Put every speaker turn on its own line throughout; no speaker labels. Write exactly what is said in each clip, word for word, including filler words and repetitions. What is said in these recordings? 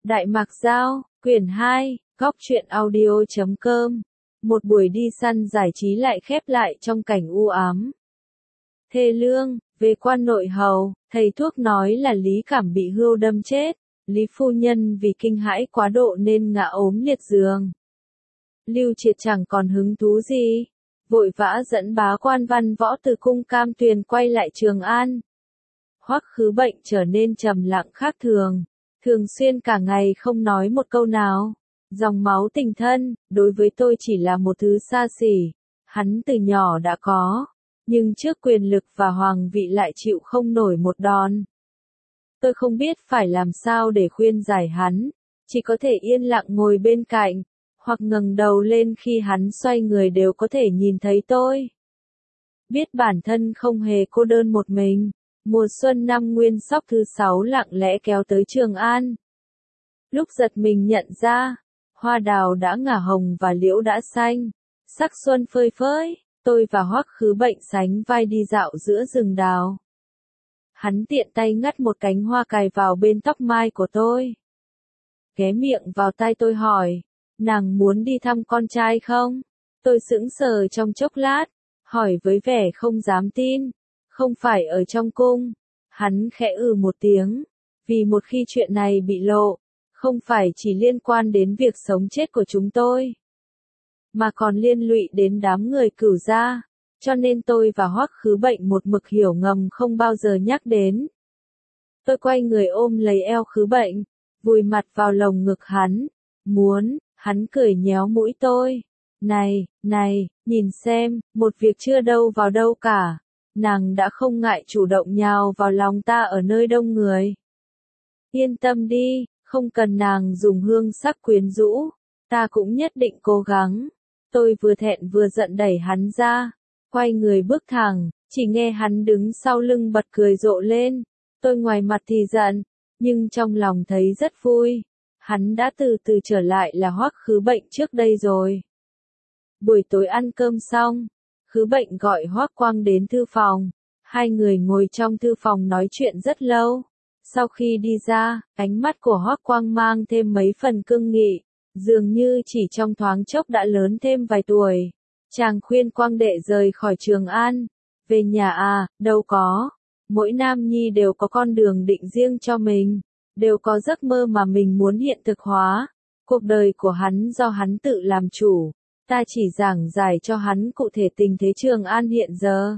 Đại Mạc Giao, quyển hai, góc truyện audio chấm com. Một buổi đi săn giải trí lại khép lại trong cảnh u ám. Thê lương, về quan nội hầu, thầy thuốc nói là Lý Cảm bị hươu đâm chết. Lý phu nhân vì kinh hãi quá độ nên ngã ốm liệt giường. Lưu Triệt chẳng còn hứng thú gì, vội vã dẫn bá quan văn võ từ cung Cam Tuyền quay lại Trường An. Hoắc Khứ Bệnh trở nên trầm lặng khác thường, thường xuyên cả ngày không nói một câu nào. Dòng máu tình thân, đối với tôi chỉ là một thứ xa xỉ, hắn từ nhỏ đã có, nhưng trước quyền lực và hoàng vị lại chịu không nổi một đòn. Tôi không biết phải làm sao để khuyên giải hắn, chỉ có thể yên lặng ngồi bên cạnh, hoặc ngẩng đầu lên khi hắn xoay người đều có thể nhìn thấy tôi. Biết bản thân không hề cô đơn một mình, mùa xuân năm Nguyên Sóc thứ sáu lặng lẽ kéo tới Trường An. Lúc giật mình nhận ra, hoa đào đã ngả hồng và liễu đã xanh, sắc xuân phơi phới, tôi và Hoắc Khứ Bệnh sánh vai đi dạo giữa rừng đào. Hắn tiện tay ngắt một cánh hoa cài vào bên tóc mai của tôi. Ghé miệng vào tai tôi hỏi, nàng muốn đi thăm con trai không? Tôi sững sờ trong chốc lát, hỏi với vẻ không dám tin, không phải ở trong cung. Hắn khẽ ừ một tiếng, vì một khi chuyện này bị lộ, không phải chỉ liên quan đến việc sống chết của chúng tôi, mà còn liên lụy đến đám người Cửu gia, cho nên tôi và Hoắc Khứ Bệnh một mực hiểu ngầm không bao giờ nhắc đến. Tôi quay người ôm lấy eo Khứ Bệnh, vùi mặt vào lồng ngực hắn, muốn, hắn cười nhéo mũi tôi. Này, này, nhìn xem, một việc chưa đâu vào đâu cả, nàng đã không ngại chủ động nhào vào lòng ta ở nơi đông người. Yên tâm đi, không cần nàng dùng hương sắc quyến rũ, ta cũng nhất định cố gắng. Tôi vừa thẹn vừa giận đẩy hắn ra, quay người bước thẳng, chỉ nghe hắn đứng sau lưng bật cười rộ lên. Tôi ngoài mặt thì giận, nhưng trong lòng thấy rất vui. Hắn đã từ từ trở lại là Hoắc Khứ Bệnh trước đây rồi. Buổi tối ăn cơm xong, Khứ Bệnh gọi Hoắc Quang đến thư phòng. Hai người ngồi trong thư phòng nói chuyện rất lâu. Sau khi đi ra, ánh mắt của Hoắc Quang mang thêm mấy phần cương nghị, dường như chỉ trong thoáng chốc đã lớn thêm vài tuổi. Chàng khuyên Quang đệ rời khỏi Trường An. Về nhà à, đâu có. Mỗi nam nhi đều có con đường định riêng cho mình, đều có giấc mơ mà mình muốn hiện thực hóa. Cuộc đời của hắn do hắn tự làm chủ, ta chỉ giảng giải cho hắn cụ thể tình thế Trường An hiện giờ.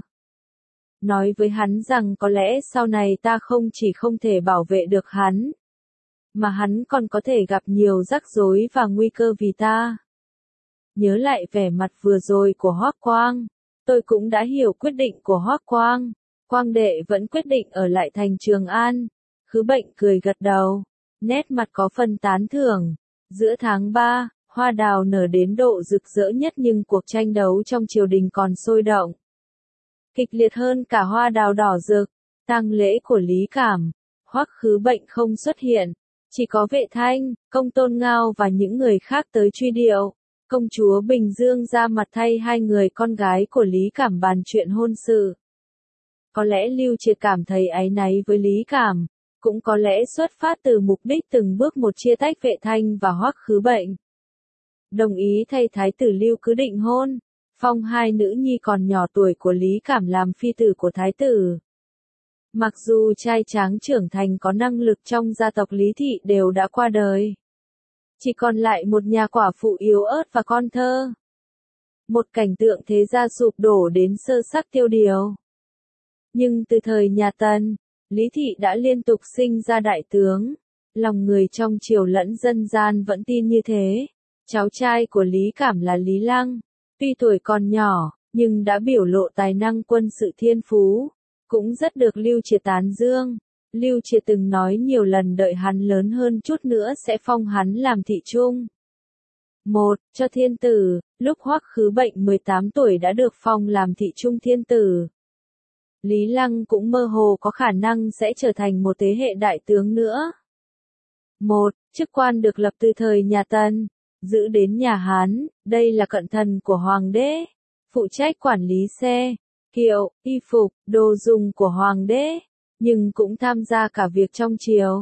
Nói với hắn rằng có lẽ sau này ta không chỉ không thể bảo vệ được hắn, mà hắn còn có thể gặp nhiều rắc rối và nguy cơ vì ta. Nhớ lại vẻ mặt vừa rồi của Hoắc Quang, tôi cũng đã hiểu quyết định của Hoắc Quang. Quang đệ vẫn quyết định ở lại thành Trường An. Khứ Bệnh cười gật đầu, nét mặt có phần tán thưởng. Giữa tháng ba, hoa đào nở đến độ rực rỡ nhất nhưng cuộc tranh đấu trong triều đình còn sôi động. Kịch liệt hơn cả hoa đào đỏ rực, tang lễ của Lý Cảm, Hoắc Khứ Bệnh không xuất hiện, chỉ có Vệ Thanh, Công Tôn Ngao và những người khác tới truy điệu. Công chúa Bình Dương ra mặt thay hai người con gái của Lý Cảm bàn chuyện hôn sự. Có lẽ Lưu Triệt cảm thấy áy náy với Lý Cảm, cũng có lẽ xuất phát từ mục đích từng bước một chia tách Vệ Thanh và Hoắc Khứ Bệnh. Đồng ý thay thái tử Lưu Cứ định hôn, phong hai nữ nhi còn nhỏ tuổi của Lý Cảm làm phi tử của thái tử. Mặc dù trai tráng trưởng thành có năng lực trong gia tộc Lý Thị đều đã qua đời, chỉ còn lại một nhà quả phụ yếu ớt và con thơ. Một cảnh tượng thế gia sụp đổ đến sơ sắc tiêu điều. Nhưng từ thời nhà Tần, Lý Thị đã liên tục sinh ra đại tướng, lòng người trong triều lẫn dân gian vẫn tin như thế. Cháu trai của Lý Cảm là Lý Lăng, tuy tuổi còn nhỏ, nhưng đã biểu lộ tài năng quân sự thiên phú, cũng rất được Lưu Triệt tán dương. Lưu Triệt từng nói nhiều lần đợi hắn lớn hơn chút nữa sẽ phong hắn làm thị trung. Một, cho thiên tử, lúc Hoắc Khứ Bệnh mười tám tuổi đã được phong làm thị trung thiên tử. Lý Lăng cũng mơ hồ có khả năng sẽ trở thành một thế hệ đại tướng nữa. Một, chức quan được lập từ thời nhà Tần, giữ đến nhà Hán, đây là cận thần của Hoàng đế, phụ trách quản lý xe, kiệu, y phục, đồ dùng của Hoàng đế, nhưng cũng tham gia cả việc trong triều.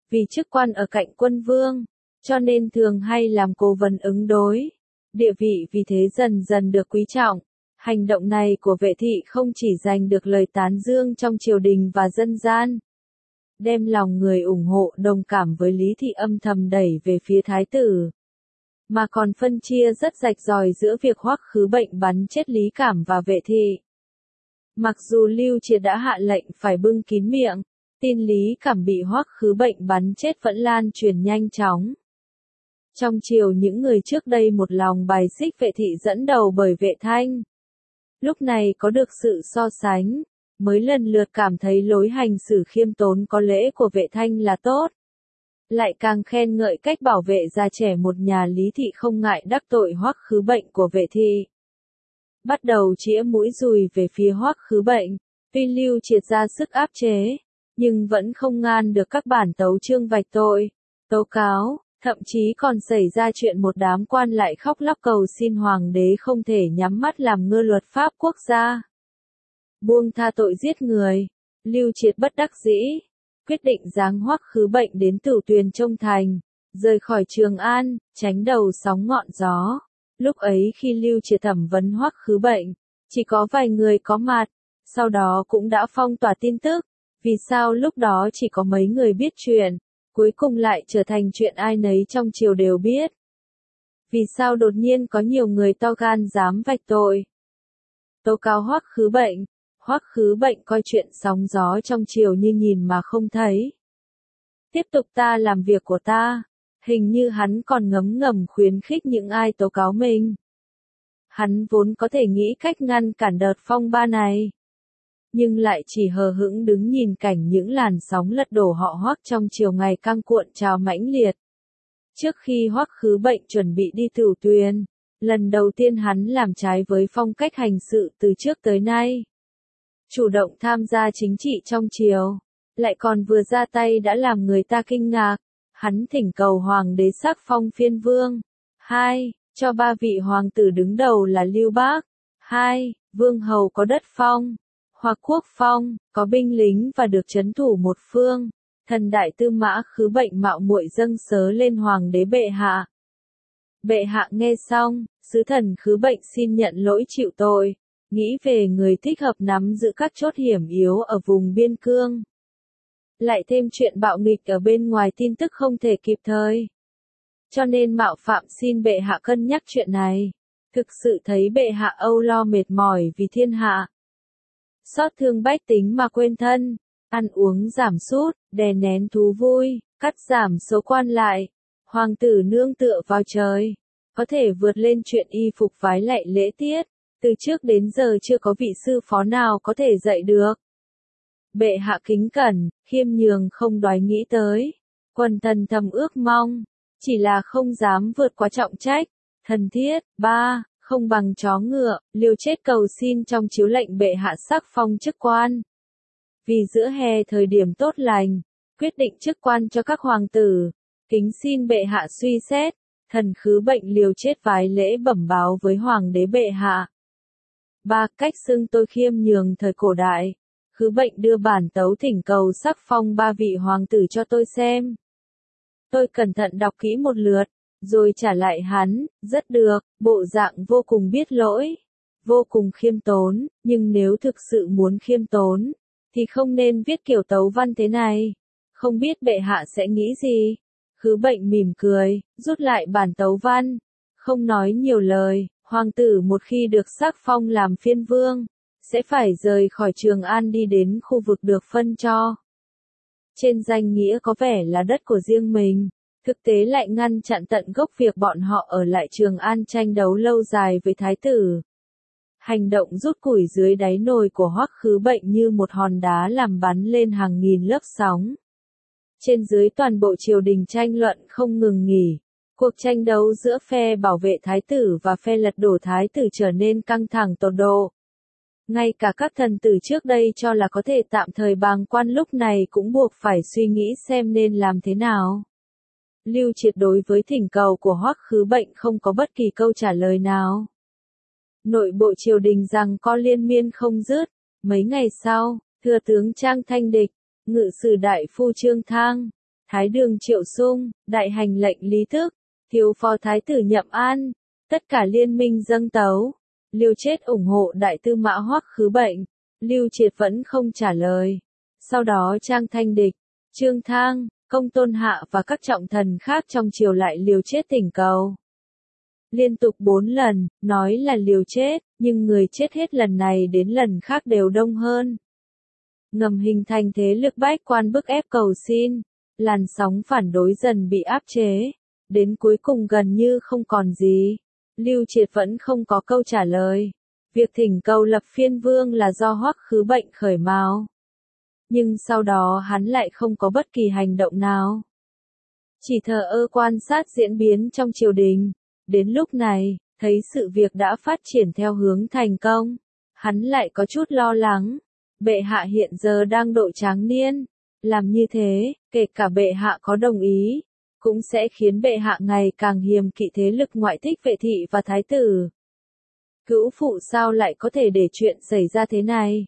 Vì chức quan ở cạnh quân vương, cho nên thường hay làm cố vấn ứng đối. Địa vị vì thế dần dần được quý trọng. Hành động này của Vệ Thị không chỉ giành được lời tán dương trong triều đình và dân gian, đem lòng người ủng hộ đồng cảm với Lý Thị âm thầm đẩy về phía thái tử, mà còn phân chia rất rạch ròi giữa việc Hoắc Khứ Bệnh bắn chết Lý Cảm và Vệ Thị. Mặc dù Lưu Triệt đã hạ lệnh phải bưng kín miệng, tin Lý Cảm bị Hoắc Khứ Bệnh bắn chết vẫn lan truyền nhanh chóng. Trong triều những người trước đây một lòng bài xích Vệ Thị dẫn đầu bởi Vệ Thanh, lúc này có được sự so sánh, mới lần lượt cảm thấy lối hành xử khiêm tốn có lễ của Vệ Thanh là tốt. Lại càng khen ngợi cách bảo vệ già trẻ một nhà Lý Thị không ngại đắc tội Hoắc Khứ Bệnh của Vệ Thị. Bắt đầu chĩa mũi dùi về phía Hoắc Khứ Bệnh, tuy Lưu Triệt ra sức áp chế, nhưng vẫn không ngăn được các bản tấu chương vạch tội, tố cáo, thậm chí còn xảy ra chuyện một đám quan lại khóc lóc cầu xin hoàng đế không thể nhắm mắt làm ngơ luật pháp quốc gia, buông tha tội giết người. Lưu Triệt bất đắc dĩ, quyết định giáng Hoắc Khứ Bệnh đến Tửu Tuyền trông thành, rời khỏi Trường An, tránh đầu sóng ngọn gió. Lúc ấy khi Lưu Triệt thẩm vấn Hoắc Khứ Bệnh, chỉ có vài người có mặt, sau đó cũng đã phong tỏa tin tức. Vì sao lúc đó chỉ có mấy người biết chuyện, cuối cùng lại trở thành chuyện ai nấy trong triều đều biết? Vì sao đột nhiên có nhiều người to gan dám vạch tội, tố cáo Hoắc Khứ Bệnh? Hoắc Khứ Bệnh coi chuyện sóng gió trong triều như nhìn mà không thấy. Tiếp tục ta làm việc của ta. Hình như hắn còn ngấm ngầm khuyến khích những ai tố cáo mình. Hắn vốn có thể nghĩ cách ngăn cản đợt phong ba này, nhưng lại chỉ hờ hững đứng nhìn cảnh những làn sóng lật đổ họ Hoắc trong triều ngày càng cuộn trào mãnh liệt. Trước khi Hoắc Khứ Bệnh chuẩn bị đi Tửu Tuyền, lần đầu tiên hắn làm trái với phong cách hành sự từ trước tới nay. Chủ động tham gia chính trị trong triều, lại còn vừa ra tay đã làm người ta kinh ngạc. Hắn thỉnh cầu hoàng đế sắc phong phiên vương. hai. Cho ba vị hoàng tử đứng đầu là Lưu Bác. hai. Vương hầu có đất phong, hoặc quốc phong, có binh lính và được trấn thủ một phương. Thần đại tư mã Khứ Bệnh mạo muội dâng sớ lên hoàng đế bệ hạ. Bệ hạ nghe xong, sứ thần Khứ Bệnh xin nhận lỗi chịu tội, nghĩ về người thích hợp nắm giữ các chốt hiểm yếu ở vùng biên cương. Lại thêm chuyện bạo nghịch ở bên ngoài tin tức không thể kịp thời, cho nên mạo phạm xin bệ hạ cân nhắc chuyện này. Thực sự thấy bệ hạ âu lo mệt mỏi vì thiên hạ, xót thương bách tính mà quên thân, ăn uống giảm sút, đè nén thú vui, cắt giảm số quan lại. Hoàng tử nương tựa vào trời, có thể vượt lên chuyện y phục vái lạy lễ tiết, từ trước đến giờ chưa có vị sư phó nào có thể dạy được. Bệ hạ kính cẩn, khiêm nhường không đoái nghĩ tới. Quần thần thầm ước mong, chỉ là không dám vượt quá trọng trách. Thần thiết. ba. Không bằng chó ngựa, liều chết cầu xin trong chiếu lệnh bệ hạ sắc phong chức quan. Vì giữa hè thời điểm tốt lành, quyết định chức quan cho các hoàng tử, kính xin bệ hạ suy xét. Thần Khứ Bệnh liều chết vái lễ bẩm báo với hoàng đế bệ hạ. ba. Cách xưng tôi khiêm nhường thời cổ đại. Khứ Bệnh đưa bản tấu thỉnh cầu sắc phong ba vị hoàng tử cho tôi xem. Tôi cẩn thận đọc kỹ một lượt, rồi trả lại hắn, rất được, bộ dạng vô cùng biết lỗi, vô cùng khiêm tốn, nhưng nếu thực sự muốn khiêm tốn, thì không nên viết kiểu tấu văn thế này. Không biết bệ hạ sẽ nghĩ gì? Khứ Bệnh mỉm cười, rút lại bản tấu văn, không nói nhiều lời. Hoàng tử một khi được sắc phong làm phiên vương, sẽ phải rời khỏi Trường An đi đến khu vực được phân cho. Trên danh nghĩa có vẻ là đất của riêng mình, thực tế lại ngăn chặn tận gốc việc bọn họ ở lại Trường An tranh đấu lâu dài với thái tử. Hành động rút củi dưới đáy nồi của Hoắc Khứ Bệnh như một hòn đá làm bắn lên hàng nghìn lớp sóng. Trên dưới toàn bộ triều đình tranh luận không ngừng nghỉ. Cuộc tranh đấu giữa phe bảo vệ thái tử và phe lật đổ thái tử trở nên căng thẳng tột độ. Ngay cả các thần tử trước đây cho là có thể tạm thời bàng quan lúc này cũng buộc phải suy nghĩ xem nên làm thế nào. Lưu Triệt đối với thỉnh cầu của Hoắc Khứ Bệnh không có bất kỳ câu trả lời nào. Nội bộ triều đình rằng có liên miên không dứt. Mấy ngày sau, thừa tướng Trang Thanh Địch, ngự sử đại phu Trương Thang, Thái Đường Triệu Sung, đại hành lệnh Lý Thức, thiếu phó thái tử Nhậm An, tất cả liên minh dâng tấu. Liêu Chết ủng hộ đại tư mã Hoắc Khứ Bệnh, Lưu Triệt vẫn không trả lời. Sau đó Trang Thanh Địch, Trương Thang, Công Tôn Hạ và các trọng thần khác trong triều lại liều chết thỉnh cầu. Liên tục bốn lần, nói là liều chết, nhưng người chết hết lần này đến lần khác đều đông hơn. Ngầm hình thành thế lực bách quan bức ép cầu xin, làn sóng phản đối dần bị áp chế, đến cuối cùng gần như không còn gì. Lưu Triệt vẫn không có câu trả lời. Việc thỉnh cầu lập phiên vương là do Hoắc Khứ Bệnh khởi mào. Nhưng sau đó hắn lại không có bất kỳ hành động nào. Chỉ thờ ơ quan sát diễn biến trong triều đình. Đến lúc này, thấy sự việc đã phát triển theo hướng thành công. Hắn lại có chút lo lắng. Bệ hạ hiện giờ đang độ tráng niên. Làm như thế, kể cả bệ hạ có đồng ý, cũng sẽ khiến bệ hạ ngày càng hiềm kỵ thế lực ngoại thích Vệ thị và thái tử. Cữu phụ sao lại có thể để chuyện xảy ra thế này?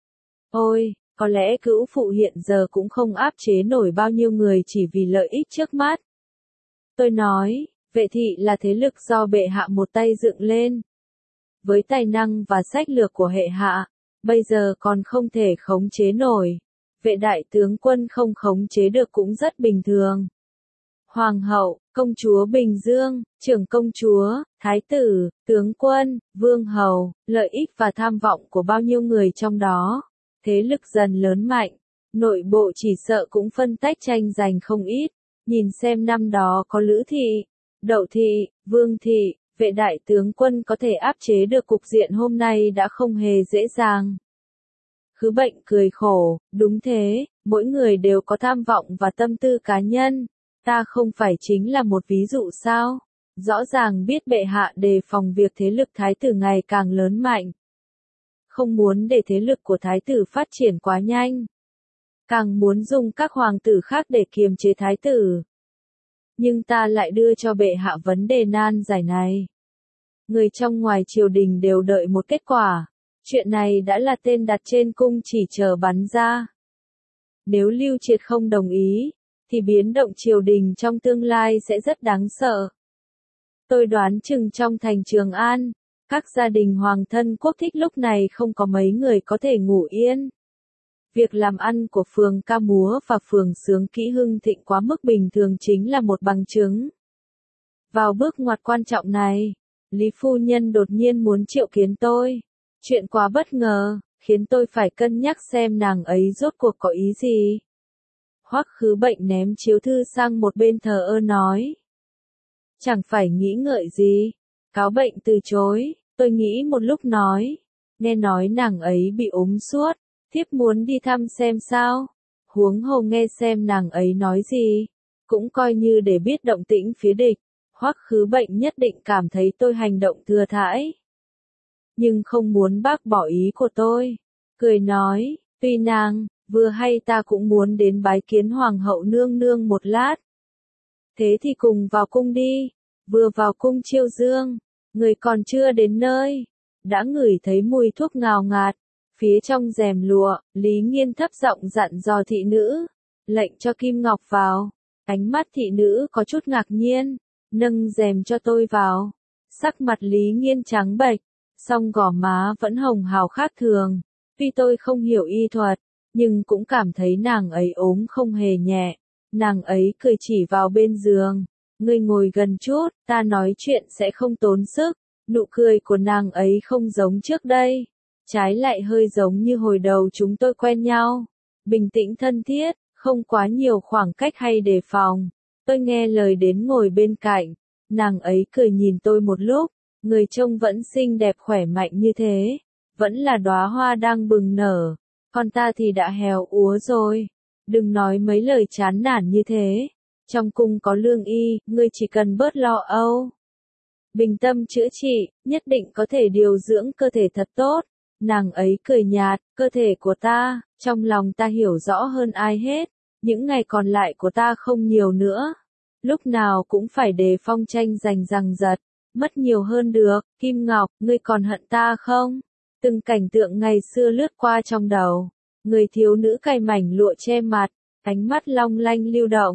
Ôi, có lẽ cữu phụ hiện giờ cũng không áp chế nổi bao nhiêu người chỉ vì lợi ích trước mắt. Tôi nói, Vệ thị là thế lực do bệ hạ một tay dựng lên. Với tài năng và sách lược của hệ hạ, bây giờ còn không thể khống chế nổi. Vệ đại tướng quân không khống chế được cũng rất bình thường. Hoàng hậu, công chúa Bình Dương, trưởng công chúa, thái tử, tướng quân, vương hầu, lợi ích và tham vọng của bao nhiêu người trong đó. Thế lực dần lớn mạnh, nội bộ chỉ sợ cũng phân tách tranh giành không ít. Nhìn xem năm đó có Lữ thị, Đậu thị, Vương thị, Vệ đại tướng quân có thể áp chế được cục diện hôm nay đã không hề dễ dàng. Khứ Bệnh cười khổ, đúng thế, mỗi người đều có tham vọng và tâm tư cá nhân. Ta không phải chính là một ví dụ sao? Rõ ràng biết bệ hạ đề phòng việc thế lực thái tử ngày càng lớn mạnh. Không muốn để thế lực của thái tử phát triển quá nhanh. Càng muốn dùng các hoàng tử khác để kiềm chế thái tử. Nhưng ta lại đưa cho bệ hạ vấn đề nan giải này. Người trong ngoài triều đình đều đợi một kết quả. Chuyện này đã là tên đặt trên cung chỉ chờ bắn ra. Nếu Lưu Triệt không đồng ý, thì biến động triều đình trong tương lai sẽ rất đáng sợ. Tôi đoán chừng trong thành Trường An, các gia đình hoàng thân quốc thích lúc này không có mấy người có thể ngủ yên. Việc làm ăn của phường ca múa và phường sướng kỹ hưng thịnh quá mức bình thường chính là một bằng chứng. Vào bước ngoặt quan trọng này, Lý phu nhân đột nhiên muốn triệu kiến tôi. Chuyện quá bất ngờ, khiến tôi phải cân nhắc xem nàng ấy rốt cuộc có ý gì. Hoắc Khứ Bệnh ném chiếu thư sang một bên thờ ơ nói. Chẳng phải nghĩ ngợi gì. Cáo Bệnh từ chối, tôi nghĩ một lúc nói. Nghe nói nàng ấy bị ốm suốt, thiếp muốn đi thăm xem sao. Huống hồ nghe xem nàng ấy nói gì. Cũng coi như để biết động tĩnh phía địch. Hoắc Khứ Bệnh nhất định cảm thấy tôi hành động thừa thãi. Nhưng không muốn bác bỏ ý của tôi. Cười nói, tuy nàng, vừa hay ta cũng muốn đến bái kiến hoàng hậu nương nương một lát. Thế thì cùng vào cung đi. Vừa vào cung chiêu dương, người còn chưa đến nơi. Đã ngửi thấy mùi thuốc ngào ngạt. Phía trong rèm lụa, Lý Nghiên thấp giọng dặn dò thị nữ. Lệnh cho Kim Ngọc vào. Ánh mắt thị nữ có chút ngạc nhiên. Nâng rèm cho tôi vào. Sắc mặt Lý Nghiên trắng bệch. Song gò má vẫn hồng hào khác thường. Tuy tôi không hiểu y thuật, nhưng cũng cảm thấy nàng ấy ốm không hề nhẹ. Nàng ấy cười chỉ vào bên giường. Ngươi ngồi gần chút, ta nói chuyện sẽ không tốn sức. Nụ cười của nàng ấy không giống trước đây. Trái lại hơi giống như hồi đầu chúng tôi quen nhau. Bình tĩnh thân thiết, không quá nhiều khoảng cách hay đề phòng. Tôi nghe lời đến ngồi bên cạnh. Nàng ấy cười nhìn tôi một lúc. Người trông vẫn xinh đẹp khỏe mạnh như thế. Vẫn là đóa hoa đang bừng nở. Còn ta thì đã héo úa rồi. Đừng nói mấy lời chán nản như thế. Trong cung có lương y, ngươi chỉ cần bớt lo âu. Bình tâm chữa trị, nhất định có thể điều dưỡng cơ thể thật tốt. Nàng ấy cười nhạt, cơ thể của ta, trong lòng ta hiểu rõ hơn ai hết. Những ngày còn lại của ta không nhiều nữa. Lúc nào cũng phải đề phong tranh giành giằng giật. Mất nhiều hơn được, Kim Ngọc, ngươi còn hận ta không? Từng cảnh tượng ngày xưa lướt qua trong đầu. Người thiếu nữ cài mảnh lụa che mặt, ánh mắt long lanh lưu động,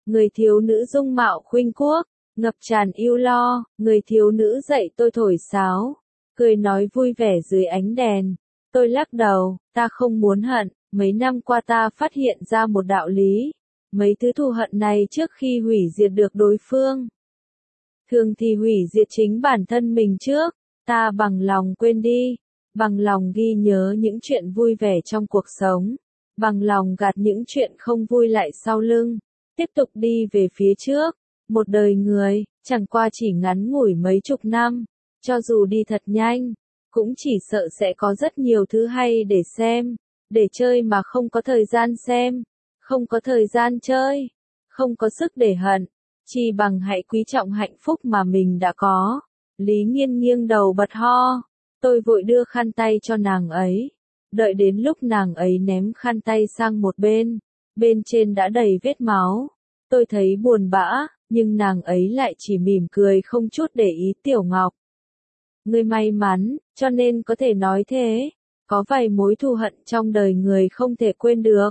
người thiếu nữ dung mạo khuynh quốc, ngập tràn yêu lo, người thiếu nữ dạy tôi thổi sáo, cười nói vui vẻ dưới ánh đèn. Tôi lắc đầu, ta không muốn hận, mấy năm qua ta phát hiện ra một đạo lý, mấy thứ thù hận này trước khi hủy diệt được đối phương, thường thì hủy diệt chính bản thân mình trước. Ta bằng lòng quên đi, bằng lòng ghi nhớ những chuyện vui vẻ trong cuộc sống, bằng lòng gạt những chuyện không vui lại sau lưng, tiếp tục đi về phía trước. Một đời người, chẳng qua chỉ ngắn ngủi mấy chục năm, cho dù đi thật nhanh, cũng chỉ sợ sẽ có rất nhiều thứ hay để xem, để chơi mà không có thời gian xem, không có thời gian chơi, không có sức để hận, chỉ bằng hãy quý trọng hạnh phúc mà mình đã có. Lý Nghiên nghiêng đầu bật ho, tôi vội đưa khăn tay cho nàng ấy, đợi đến lúc nàng ấy ném khăn tay sang một bên, bên trên đã đầy vết máu, tôi thấy buồn bã, nhưng nàng ấy lại chỉ mỉm cười không chút để ý. Tiểu Ngọc, ngươi may mắn, cho nên có thể nói thế, có vài mối thù hận trong đời người không thể quên được.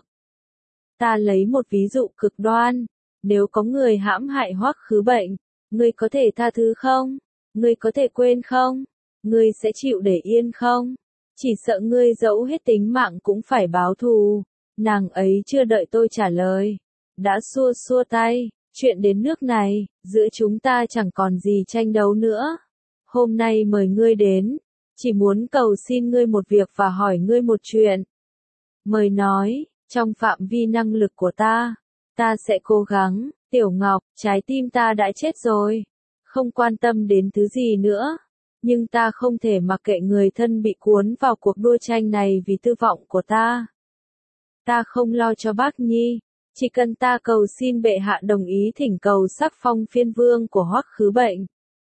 Ta lấy một ví dụ cực đoan, nếu có người hãm hại Hoắc Khứ Bệnh, ngươi có thể tha thứ không? Ngươi có thể quên không? Ngươi sẽ chịu để yên không? Chỉ sợ ngươi dẫu hết tính mạng cũng phải báo thù. Nàng ấy chưa đợi tôi trả lời, đã xua xua tay, chuyện đến nước này, giữa chúng ta chẳng còn gì tranh đấu nữa. Hôm nay mời ngươi đến, chỉ muốn cầu xin ngươi một việc và hỏi ngươi một chuyện. Mời nói, trong phạm vi năng lực của ta, ta sẽ cố gắng. Tiểu Ngọc, trái tim ta đã chết rồi, không quan tâm đến thứ gì nữa, nhưng ta không thể mặc kệ người thân bị cuốn vào cuộc đua tranh này vì tư vọng của ta. Ta không lo cho Bác Nhi, chỉ cần ta cầu xin bệ hạ đồng ý thỉnh cầu sắc phong phiên vương của Hoắc Khứ Bệnh,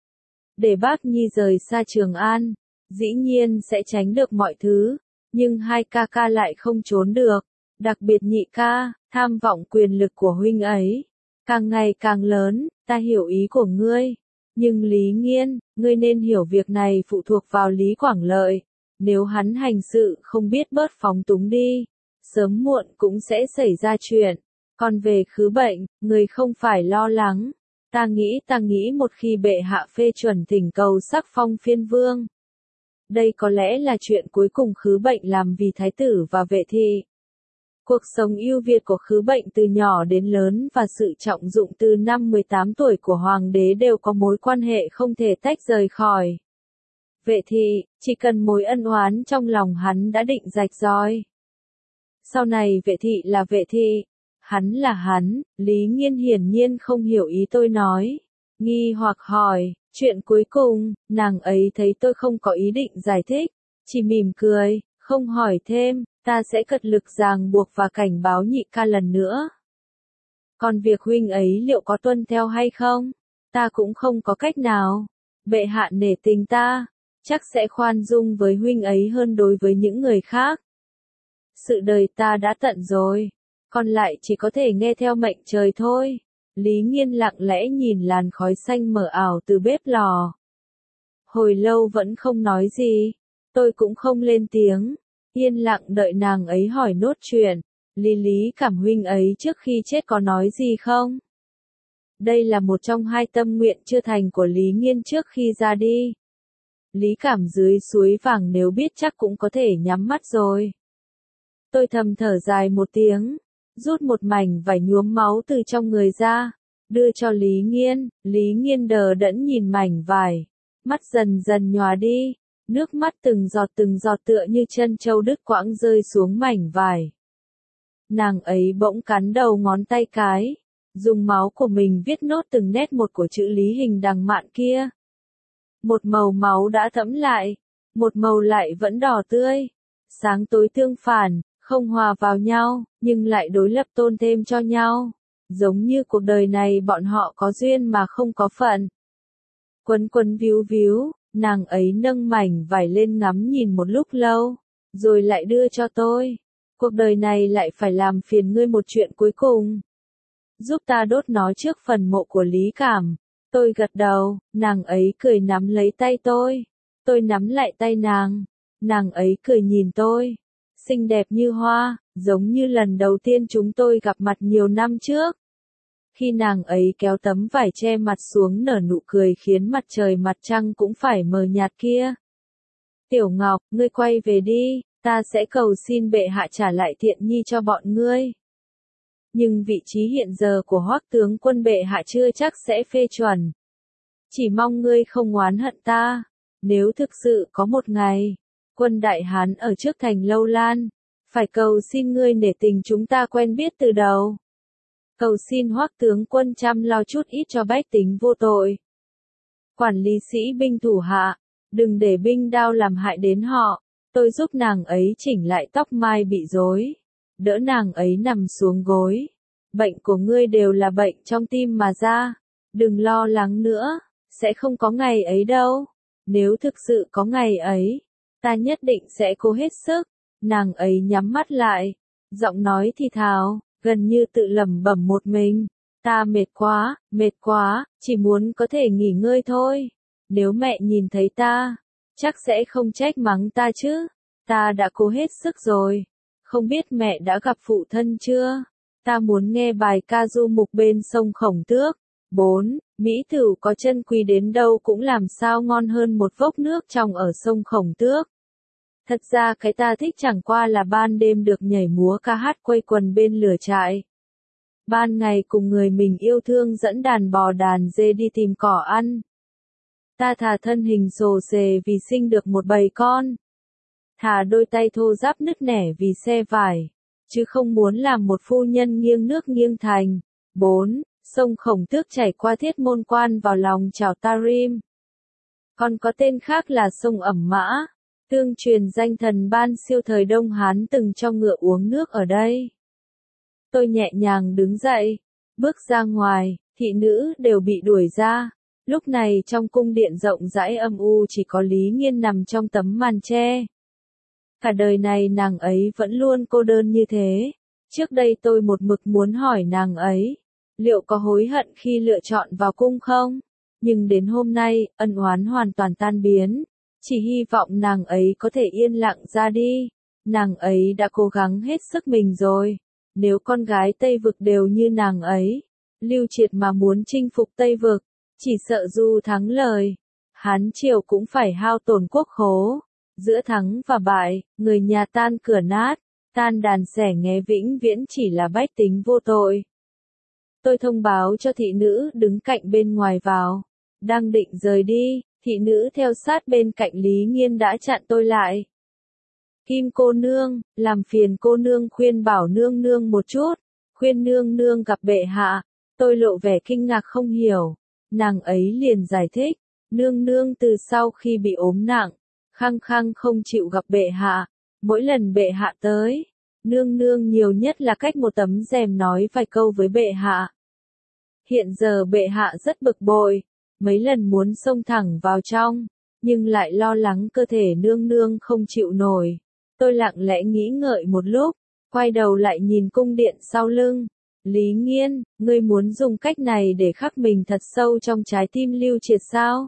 để Bác Nhi rời xa Trường An, dĩ nhiên sẽ tránh được mọi thứ, nhưng hai ca ca lại không trốn được, đặc biệt nhị ca, tham vọng quyền lực của huynh ấy càng ngày càng lớn. Ta hiểu ý của ngươi, nhưng Lý Nghiên, ngươi nên hiểu việc này phụ thuộc vào Lý Quảng Lợi, nếu hắn hành sự không biết bớt phóng túng đi, sớm muộn cũng sẽ xảy ra chuyện. Còn về Khứ Bệnh, ngươi không phải lo lắng, ta nghĩ ta nghĩ một khi bệ hạ phê chuẩn thỉnh cầu sắc phong phiên vương, đây có lẽ là chuyện cuối cùng Khứ Bệnh làm vì thái tử và vệ thị. Cuộc sống ưu việt của Khứ Bệnh từ nhỏ đến lớn và sự trọng dụng từ năm mười tám tuổi của hoàng đế đều có mối quan hệ không thể tách rời khỏi vệ thị, chỉ cần mối ân oán trong lòng hắn đã định rạch ròi. Sau này vệ thị là vệ thị, hắn là hắn. Lý Nghiên hiển nhiên không hiểu ý tôi nói, nghi hoặc hỏi, chuyện cuối cùng. Nàng ấy thấy tôi không có ý định giải thích, chỉ mỉm cười, không hỏi thêm. Ta sẽ cật lực ràng buộc và cảnh báo nhị ca lần nữa. Còn việc huynh ấy liệu có tuân theo hay không, ta cũng không có cách nào. Bệ hạ nể tình ta, chắc sẽ khoan dung với huynh ấy hơn đối với những người khác. Sự đời ta đã tận rồi, còn lại chỉ có thể nghe theo mệnh trời thôi. Lý Nghiên lặng lẽ nhìn làn khói xanh mờ ảo từ bếp lò. Hồi lâu vẫn không nói gì, tôi cũng không lên tiếng. Yên lặng đợi nàng ấy hỏi nốt chuyện. Lý Lý Cảm huynh ấy trước khi chết có nói gì không? Đây là một trong hai tâm nguyện chưa thành của Lý Nghiên trước khi ra đi. Lý Cảm dưới suối vàng nếu biết chắc cũng có thể nhắm mắt rồi. Tôi thầm thở dài một tiếng, rút một mảnh vải nhuốm máu từ trong người ra, đưa cho Lý Nghiên. Lý Nghiên đờ đẫn nhìn mảnh vải, mắt dần dần nhòa đi. Nước mắt từng giọt từng giọt tựa như chân châu đứt quãng rơi xuống mảnh vải. Nàng ấy bỗng cắn đầu ngón tay cái, dùng máu của mình viết nốt từng nét một của chữ Lý hình đằng mạn kia. Một màu máu đã thẫm lại, một màu lại vẫn đỏ tươi. Sáng tối tương phản, không hòa vào nhau, nhưng lại đối lập tôn thêm cho nhau. Giống như cuộc đời này bọn họ có duyên mà không có phận. Quấn quấn víu víu. Nàng ấy nâng mảnh vải lên ngắm nhìn một lúc lâu, rồi lại đưa cho tôi. Cuộc đời này lại phải làm phiền ngươi một chuyện cuối cùng. Giúp ta đốt nó trước phần mộ của Lý Cảm. Tôi gật đầu, nàng ấy cười nắm lấy tay tôi. Tôi nắm lại tay nàng. Nàng ấy cười nhìn tôi. Xinh đẹp như hoa, giống như lần đầu tiên chúng tôi gặp mặt nhiều năm trước. Khi nàng ấy kéo tấm vải che mặt xuống nở nụ cười khiến mặt trời mặt trăng cũng phải mờ nhạt kia. Tiểu Ngọc, ngươi quay về đi, ta sẽ cầu xin bệ hạ trả lại Thiện Nhi cho bọn ngươi. Nhưng vị trí hiện giờ của Hoắc tướng quân bệ hạ chưa chắc sẽ phê chuẩn. Chỉ mong ngươi không oán hận ta. Nếu thực sự có một ngày, quân Đại Hán ở trước thành Lâu Lan, phải cầu xin ngươi nể tình chúng ta quen biết từ đầu. Cầu xin Hoắc tướng quân chăm lo chút ít cho bách tính vô tội. Quản lý sĩ binh thủ hạ, đừng để binh đao làm hại đến họ. Tôi giúp nàng ấy chỉnh lại tóc mai bị rối, đỡ nàng ấy nằm xuống gối. Bệnh của ngươi đều là bệnh trong tim mà ra. Đừng lo lắng nữa, sẽ không có ngày ấy đâu. Nếu thực sự có ngày ấy, ta nhất định sẽ cố hết sức. Nàng ấy nhắm mắt lại, giọng nói thì thào, gần như tự lẩm bẩm một mình. Ta mệt quá, mệt quá, chỉ muốn có thể nghỉ ngơi thôi. Nếu mẹ nhìn thấy ta, chắc sẽ không trách mắng ta chứ. Ta đã cố hết sức rồi. Không biết mẹ đã gặp phụ thân chưa? Ta muốn nghe bài ca du mục bên sông Khổng Tước. bốn. Mỹ Thửu có chân quý đến đâu cũng làm sao ngon hơn một vốc nước trong ở sông Khổng Tước. Thật ra cái ta thích chẳng qua là ban đêm được nhảy múa ca hát quây quần bên lửa trại. Ban ngày cùng người mình yêu thương dẫn đàn bò đàn dê đi tìm cỏ ăn. Ta thà thân hình xồ xề vì sinh được một bầy con. Thà đôi tay thô ráp nứt nẻ vì xe vải. Chứ không muốn làm một phu nhân nghiêng nước nghiêng thành. bốn. Sông Khổng Tước chảy qua Thiết Môn Quan vào lòng Chảo Tarim. Còn có tên khác là sông Ẩm Mã. Tương truyền danh thần ban siêu thời Đông Hán từng cho ngựa uống nước ở đây. Tôi nhẹ nhàng đứng dậy, bước ra ngoài, thị nữ đều bị đuổi ra. Lúc này trong cung điện rộng rãi âm u chỉ có Lý Nghiên nằm trong tấm màn tre. Cả đời này nàng ấy vẫn luôn cô đơn như thế. Trước đây tôi một mực muốn hỏi nàng ấy, liệu có hối hận khi lựa chọn vào cung không? Nhưng đến hôm nay, ân oán hoàn toàn tan biến. Chỉ hy vọng nàng ấy có thể yên lặng ra đi. Nàng ấy đã cố gắng hết sức mình rồi. Nếu con gái Tây Vực đều như nàng ấy, Lưu Triệt mà muốn chinh phục Tây Vực, chỉ sợ dù thắng lời, Hán Triều cũng phải hao tổn quốc khố. Giữa thắng và bại, người nhà tan cửa nát, tan đàn xẻ nghe vĩnh viễn chỉ là bách tính vô tội. Tôi thông báo cho thị nữ đứng cạnh bên ngoài vào. Đang định rời đi, thị nữ theo sát bên cạnh Lý Nghiên đã chặn tôi lại. Kim cô nương, làm phiền cô nương khuyên bảo nương nương một chút, khuyên nương nương gặp bệ hạ. Tôi lộ vẻ kinh ngạc không hiểu. Nàng ấy liền giải thích, nương nương từ sau khi bị ốm nặng, khăng khăng không chịu gặp bệ hạ. Mỗi lần bệ hạ tới, nương nương nhiều nhất là cách một tấm rèm nói vài câu với bệ hạ. Hiện giờ bệ hạ rất bực bội, mấy lần muốn xông thẳng vào trong, nhưng lại lo lắng cơ thể nương nương không chịu nổi. Tôi lặng lẽ nghĩ ngợi một lúc, quay đầu lại nhìn cung điện sau lưng. Lý Nghiên, ngươi muốn dùng cách này để khắc mình thật sâu trong trái tim Lưu Triệt sao?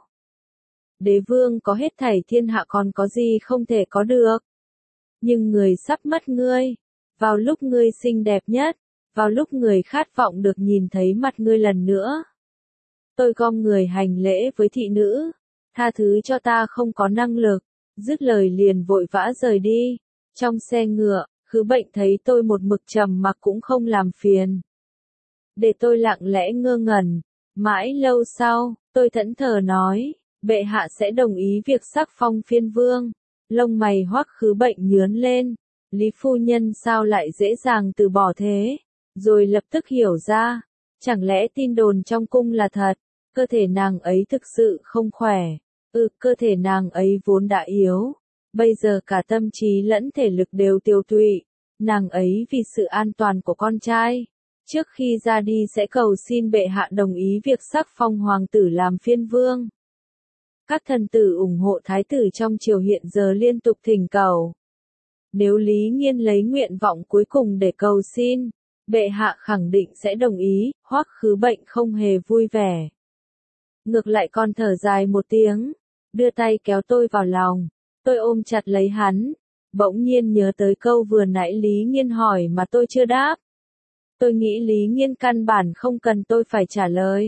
Đế vương có hết thảy thiên hạ còn có gì không thể có được. Nhưng người sắp mất ngươi, vào lúc ngươi xinh đẹp nhất, vào lúc người khát vọng được nhìn thấy mặt ngươi lần nữa. Tôi gom người hành lễ với thị nữ, tha thứ cho ta không có năng lực, dứt lời liền vội vã rời đi. Trong xe ngựa, Khứ Bệnh thấy tôi một mực trầm mặc cũng không làm phiền. Để tôi lặng lẽ ngơ ngẩn, mãi lâu sau, tôi thẫn thờ nói, bệ hạ sẽ đồng ý việc sắc phong phiên vương. Lông mày Hoắc Khứ Bệnh nhướng lên, Lý phu nhân sao lại dễ dàng từ bỏ thế? Rồi lập tức hiểu ra, chẳng lẽ tin đồn trong cung là thật, cơ thể nàng ấy thực sự không khỏe. Ừ, cơ thể nàng ấy vốn đã yếu, bây giờ cả tâm trí lẫn thể lực đều tiêu tụy. Nàng ấy vì sự an toàn của con trai, trước khi ra đi sẽ cầu xin bệ hạ đồng ý việc sắc phong hoàng tử làm phiên vương. Các thần tử ủng hộ thái tử trong triều hiện giờ liên tục thỉnh cầu. Nếu Lý Nghiên lấy nguyện vọng cuối cùng để cầu xin, bệ hạ khẳng định sẽ đồng ý. Hoắc Khứ Bệnh không hề vui vẻ. Ngược lại còn thở dài một tiếng, đưa tay kéo tôi vào lòng. Tôi ôm chặt lấy hắn, bỗng nhiên nhớ tới câu vừa nãy Lý Nghiên hỏi mà tôi chưa đáp. Tôi nghĩ Lý Nghiên căn bản không cần tôi phải trả lời.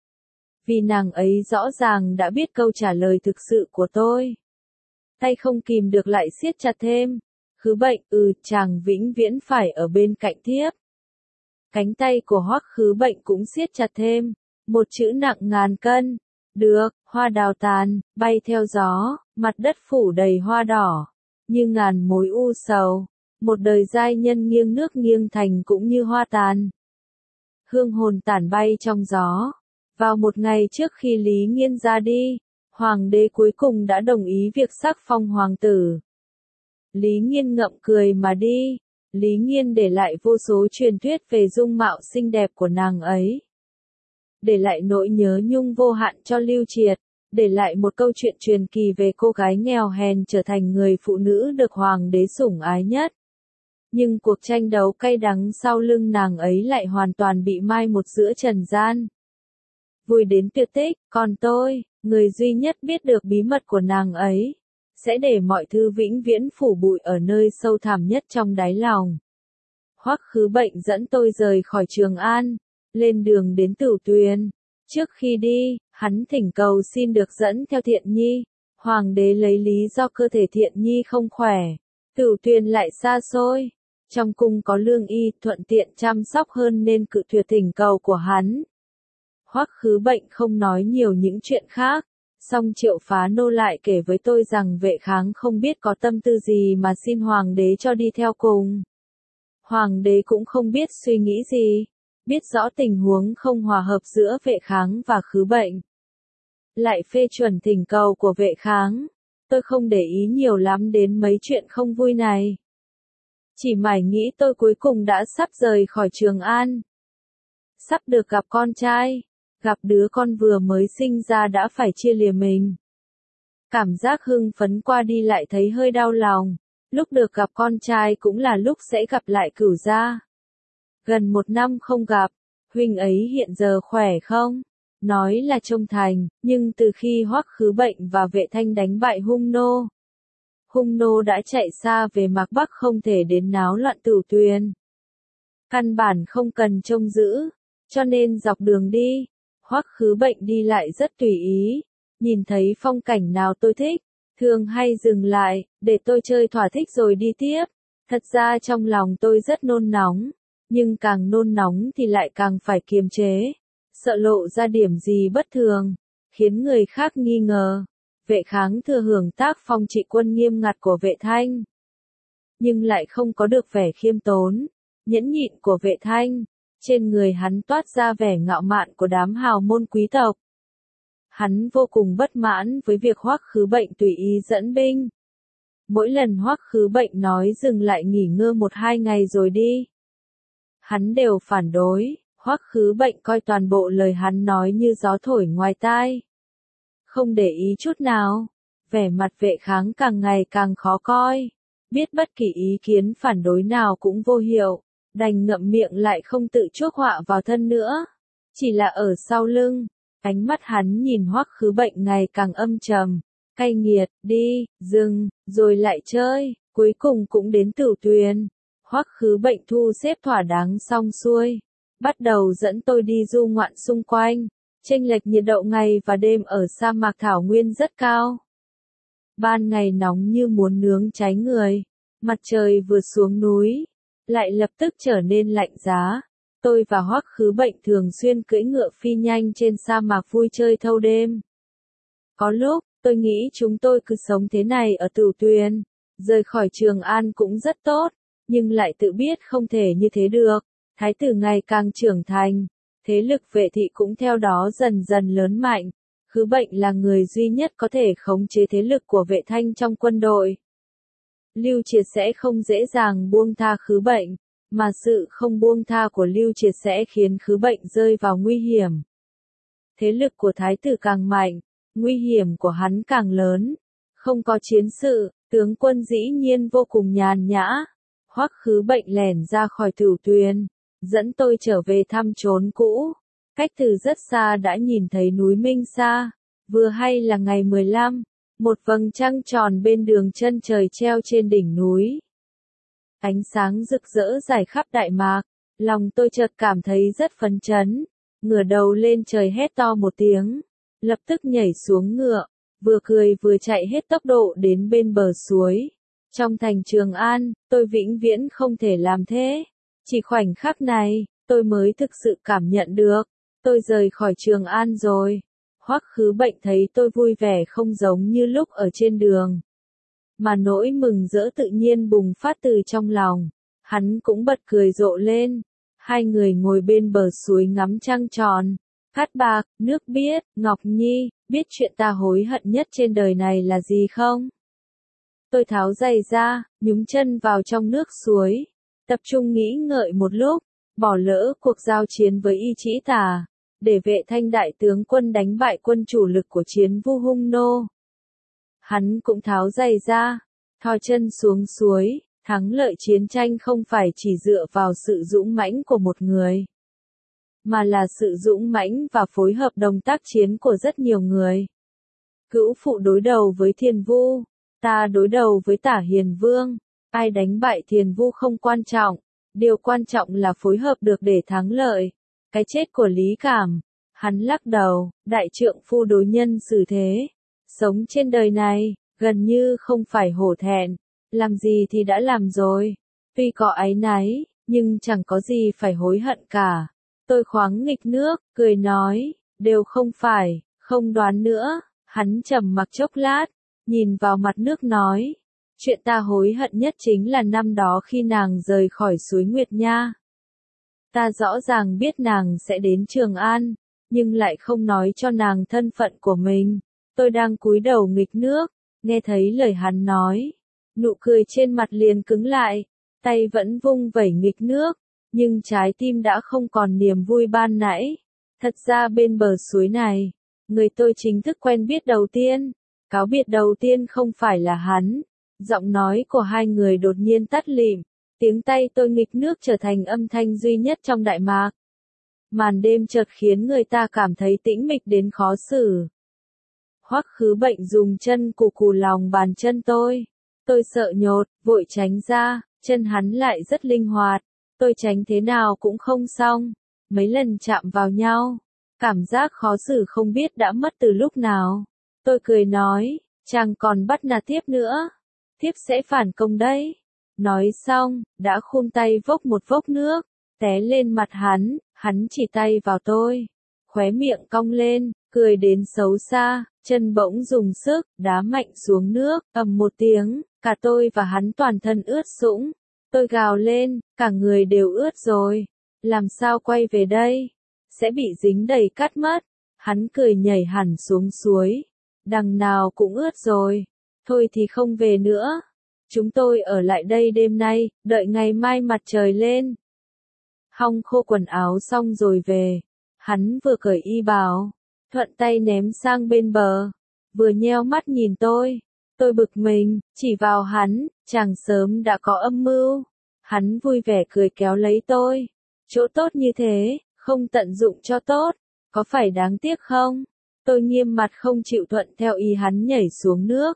Vì nàng ấy rõ ràng đã biết câu trả lời thực sự của tôi. Tay không kìm được lại siết chặt thêm. Khứ Bệnh, ừ, chàng vĩnh viễn phải ở bên cạnh thiếp. Cánh tay của Hoắc Khứ Bệnh cũng siết chặt thêm. Một chữ nặng ngàn cân. Được, hoa đào tàn, bay theo gió, mặt đất phủ đầy hoa đỏ. Như ngàn mối u sầu. Một đời giai nhân nghiêng nước nghiêng thành cũng như hoa tàn. Hương hồn tản bay trong gió. Vào một ngày trước khi Lý Nghiên ra đi, hoàng đế cuối cùng đã đồng ý việc sắc phong hoàng tử. Lý Nghiên ngậm cười mà đi. Lý Nghiên để lại vô số truyền thuyết về dung mạo xinh đẹp của nàng ấy. Để lại nỗi nhớ nhung vô hạn cho Lưu Triệt. Để lại một câu chuyện truyền kỳ về cô gái nghèo hèn trở thành người phụ nữ được hoàng đế sủng ái nhất. Nhưng cuộc tranh đấu cay đắng sau lưng nàng ấy lại hoàn toàn bị mai một giữa trần gian. Vui đến tuyệt tích, còn tôi, người duy nhất biết được bí mật của nàng ấy, sẽ để mọi thứ vĩnh viễn phủ bụi ở nơi sâu thẳm nhất trong đáy lòng. Hoắc Khứ Bệnh dẫn tôi rời khỏi Trường An, lên đường đến Tửu Tuyền. Trước khi đi, hắn thỉnh cầu xin được dẫn theo Thiện Nhi. Hoàng đế lấy lý do cơ thể Thiện Nhi không khỏe. Tửu Tuyền lại xa xôi. Trong cung có lương y thuận tiện chăm sóc hơn nên cự tuyệt thỉnh cầu của hắn. Hoắc Khứ Bệnh không nói nhiều những chuyện khác. Song Triệu Phá Nô lại kể với tôi rằng Vệ Kháng không biết có tâm tư gì mà xin hoàng đế cho đi theo cùng. Hoàng đế cũng không biết suy nghĩ gì. Biết rõ tình huống không hòa hợp giữa Vệ Kháng và Khứ Bệnh. Lại phê chuẩn thỉnh cầu của Vệ Kháng. Tôi không để ý nhiều lắm đến mấy chuyện không vui này. Chỉ mải nghĩ tôi cuối cùng đã sắp rời khỏi Trường An. Sắp được gặp con trai. Gặp đứa con vừa mới sinh ra đã phải chia lìa mình. Cảm giác hưng phấn qua đi lại thấy hơi đau lòng. Lúc được gặp con trai cũng là lúc sẽ gặp lại Cửu gia. Gần một năm không gặp, huynh ấy hiện giờ khỏe không? Nói là trông thành, nhưng từ khi Hoắc Khứ Bệnh và Vệ Thanh đánh bại Hung Nô, Hung Nô đã chạy xa về Mạc Bắc không thể đến náo loạn Tửu Tuyền. Căn bản không cần trông giữ, cho nên dọc đường đi, Hoắc Khứ Bệnh đi lại rất tùy ý, nhìn thấy phong cảnh nào tôi thích, thường hay dừng lại, để tôi chơi thỏa thích rồi đi tiếp. Thật ra trong lòng tôi rất nôn nóng, nhưng càng nôn nóng thì lại càng phải kiềm chế, sợ lộ ra điểm gì bất thường, khiến người khác nghi ngờ. Vệ Kháng thừa hưởng tác phong trị quân nghiêm ngặt của Vệ Thanh, nhưng lại không có được vẻ khiêm tốn, nhẫn nhịn của Vệ Thanh. Trên người hắn toát ra vẻ ngạo mạn của đám hào môn quý tộc. Hắn vô cùng bất mãn với việc Hoắc Khứ Bệnh tùy ý dẫn binh. Mỗi lần Hoắc Khứ Bệnh nói dừng lại nghỉ ngơi một hai ngày rồi đi, hắn đều phản đối. Hoắc Khứ Bệnh coi toàn bộ lời hắn nói như gió thổi ngoài tai, không để ý chút nào. Vẻ mặt Vệ Kháng càng ngày càng khó coi, biết bất kỳ ý kiến phản đối nào cũng vô hiệu, đành ngậm miệng lại không tự chuốc họa vào thân nữa. Chỉ là ở sau lưng, ánh mắt hắn nhìn Hoắc Khứ Bệnh ngày càng âm trầm, cay nghiệt. Đi, dừng, rồi lại chơi, cuối cùng cũng đến Tửu Tuyền. Hoắc Khứ Bệnh thu xếp thỏa đáng xong xuôi, bắt đầu dẫn tôi đi du ngoạn xung quanh. Chênh lệch nhiệt độ ngày và đêm ở sa mạc thảo nguyên rất cao. Ban ngày nóng như muốn nướng cháy người, mặt trời vừa xuống núi, lại lập tức trở nên lạnh giá. Tôi và Hoắc Khứ Bệnh thường xuyên cưỡi ngựa phi nhanh trên sa mạc vui chơi thâu đêm. Có lúc, tôi nghĩ chúng tôi cứ sống thế này ở Tửu Tuyền, rời khỏi Trường An cũng rất tốt, nhưng lại tự biết không thể như thế được. Thái tử ngày càng trưởng thành, thế lực Vệ thị cũng theo đó dần dần lớn mạnh. Khứ Bệnh là người duy nhất có thể khống chế thế lực của Vệ Thanh trong quân đội. Lưu Triệt sẽ không dễ dàng buông tha Khứ Bệnh, mà sự không buông tha của Lưu Triệt sẽ khiến Khứ Bệnh rơi vào nguy hiểm. Thế lực của thái tử càng mạnh, nguy hiểm của hắn càng lớn. Không có chiến sự, tướng quân dĩ nhiên vô cùng nhàn nhã. Hoắc Khứ Bệnh lẻn ra khỏi Tửu Tuyền, dẫn tôi trở về thăm chốn cũ. Cách từ rất xa đã nhìn thấy núi Minh Sa. Vừa hay là ngày mười lăm, một vầng trăng tròn bên đường chân trời treo trên đỉnh núi. Ánh sáng rực rỡ rải khắp Đại Mạc, Lòng tôi chợt cảm thấy rất phấn chấn, ngửa đầu lên trời hét to một tiếng, lập tức nhảy xuống ngựa, vừa cười vừa chạy hết tốc độ đến bên bờ suối. Trong thành Trường An, tôi vĩnh viễn không thể làm thế. Chỉ khoảnh khắc này, tôi mới thực sự cảm nhận được, tôi rời khỏi Trường An rồi. Hoắc Khứ Bệnh thấy tôi vui vẻ không giống như lúc ở trên đường, mà nỗi mừng rỡ tự nhiên bùng phát từ trong lòng. Hắn cũng bật cười rộ lên. Hai người ngồi bên bờ suối ngắm trăng tròn. Cát Bạc, nước biết, Ngọc Nhi, biết chuyện ta hối hận nhất trên đời này là gì không? Tôi tháo giày ra, nhúng chân vào trong nước suối, tập trung nghĩ ngợi một lúc, bỏ lỡ cuộc giao chiến với Y Trĩ Tà, để Vệ Thanh đại tướng quân đánh bại quân chủ lực của Chiến Vu hung nô. Hắn cũng tháo giày ra, thò chân xuống suối. Thắng lợi chiến tranh không phải chỉ dựa vào sự dũng mãnh của một người, mà là sự dũng mãnh và phối hợp đồng tác chiến của rất nhiều người. Cữu Phụ đối đầu với Thiền Vu, ta đối đầu với Tả Hiền Vương, ai đánh bại Thiền Vu không quan trọng, điều quan trọng là phối hợp được để thắng lợi. Cái chết của Lý Cảm, hắn lắc đầu, đại trượng phu đối nhân xử thế, sống trên đời này, gần như không phải hổ thẹn. Làm gì thì đã làm rồi, tuy có áy náy, nhưng chẳng có gì phải hối hận cả. Tôi khoáng nghịch nước, cười nói, đều không phải, không đoán nữa. Hắn trầm mặc chốc lát, nhìn vào mặt nước nói, chuyện ta hối hận nhất chính là năm đó khi nàng rời khỏi suối Nguyệt Nha. Ta rõ ràng biết nàng sẽ đến Trường An, nhưng lại không nói cho nàng thân phận của mình. Tôi đang cúi đầu nghịch nước, nghe thấy lời hắn nói. Nụ cười trên mặt liền cứng lại, tay vẫn vung vẩy nghịch nước, nhưng trái tim đã không còn niềm vui ban nãy. Thật ra bên bờ suối này, người tôi chính thức quen biết đầu tiên, cáo biệt đầu tiên không phải là hắn. Giọng nói của hai người đột nhiên tắt lịm, tiếng tay tôi nghịch nước trở thành âm thanh duy nhất trong đại mạc. Màn đêm chợt khiến người ta cảm thấy tĩnh mịch đến khó xử. Hoắc Khứ Bệnh dùng chân cù cù lòng bàn chân tôi. Tôi sợ nhột, vội tránh ra, chân hắn lại rất linh hoạt. Tôi tránh thế nào cũng không xong. Mấy lần chạm vào nhau, cảm giác khó xử không biết đã mất từ lúc nào. Tôi cười nói, chàng còn bắt nạt tiếp nữa. Thiếp sẽ phản công đấy. Nói xong, đã khum tay vốc một vốc nước, té lên mặt hắn, hắn chỉ tay vào tôi. Khóe miệng cong lên, cười đến xấu xa, chân bỗng dùng sức, đá mạnh xuống nước, ầm một tiếng, cả tôi và hắn toàn thân ướt sũng. Tôi gào lên, cả người đều ướt rồi. Làm sao quay về đây? Sẽ bị dính đầy cát mất. Hắn cười nhảy hẳn xuống suối. Đằng nào cũng ướt rồi. Thôi thì không về nữa. Chúng tôi ở lại đây đêm nay, đợi ngày mai mặt trời lên. Hong khô quần áo xong rồi về. Hắn vừa cởi y bào, thuận tay ném sang bên bờ, vừa nheo mắt nhìn tôi. Tôi bực mình, chỉ vào hắn, chàng sớm đã có âm mưu. Hắn vui vẻ cười kéo lấy tôi. Chỗ tốt như thế, không tận dụng cho tốt, có phải đáng tiếc không? Tôi nghiêm mặt không chịu thuận theo ý hắn nhảy xuống nước.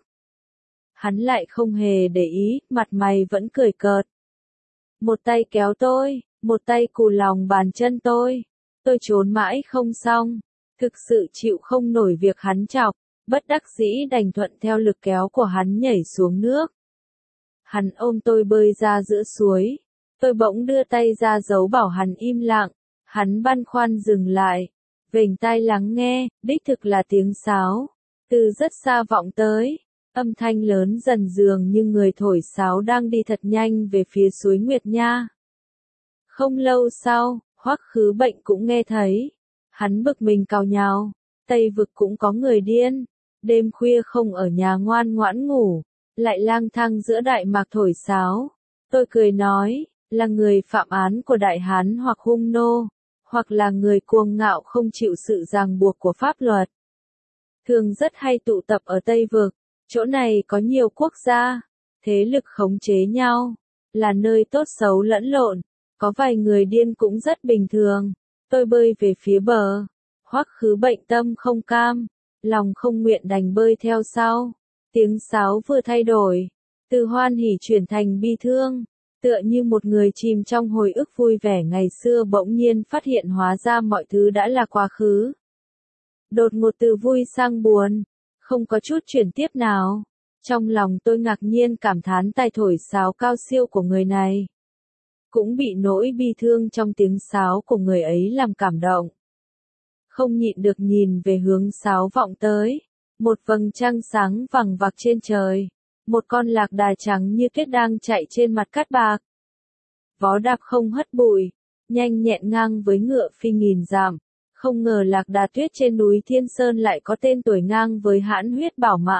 Hắn lại không hề để ý, mặt mày vẫn cười cợt. Một tay kéo tôi, một tay cù lòng bàn chân tôi. Tôi trốn mãi không xong, thực sự chịu không nổi việc hắn chọc, bất đắc dĩ đành thuận theo lực kéo của hắn nhảy xuống nước. Hắn ôm tôi bơi ra giữa suối, tôi bỗng đưa tay ra dấu bảo hắn im lặng, hắn băn khoăn dừng lại, vểnh tai lắng nghe, đích thực là tiếng sáo, từ rất xa vọng tới, âm thanh lớn dần dường như người thổi sáo đang đi thật nhanh về phía suối Nguyệt Nha. Không lâu sau, Hoắc Khứ Bệnh cũng nghe thấy. Hắn bực mình càu nhàu, Tây Vực cũng có người điên, đêm khuya không ở nhà ngoan ngoãn ngủ, lại lang thang giữa Đại Mạc thổi sáo. Tôi cười nói, là người phạm án của Đại Hán hoặc hung nô, hoặc là người cuồng ngạo không chịu sự ràng buộc của pháp luật. Thường rất hay tụ tập ở Tây Vực, chỗ này có nhiều quốc gia, thế lực khống chế nhau, là nơi tốt xấu lẫn lộn. Có vài người điên cũng rất bình thường. Tôi bơi về phía bờ. Hoắc Khứ Bệnh tâm không cam, lòng không nguyện đành bơi theo sau. Tiếng sáo vừa thay đổi, từ hoan hỉ chuyển thành bi thương. Tựa như một người chìm trong hồi ức vui vẻ ngày xưa bỗng nhiên phát hiện hóa ra mọi thứ đã là quá khứ. Đột ngột từ vui sang buồn, không có chút chuyển tiếp nào. Trong lòng tôi ngạc nhiên cảm thán tài thổi sáo cao siêu của người này. Cũng bị nỗi bi thương trong tiếng sáo của người ấy làm cảm động. Không nhịn được nhìn về hướng sáo vọng tới. Một vầng trăng sáng vằng vặc trên trời. Một con lạc đà trắng như tuyết đang chạy trên mặt cát bạc. Vó đạp không hất bụi, nhanh nhẹn ngang với ngựa phi nghìn dặm. Không ngờ lạc đà tuyết trên núi Thiên Sơn lại có tên tuổi ngang với hãn huyết bảo mã.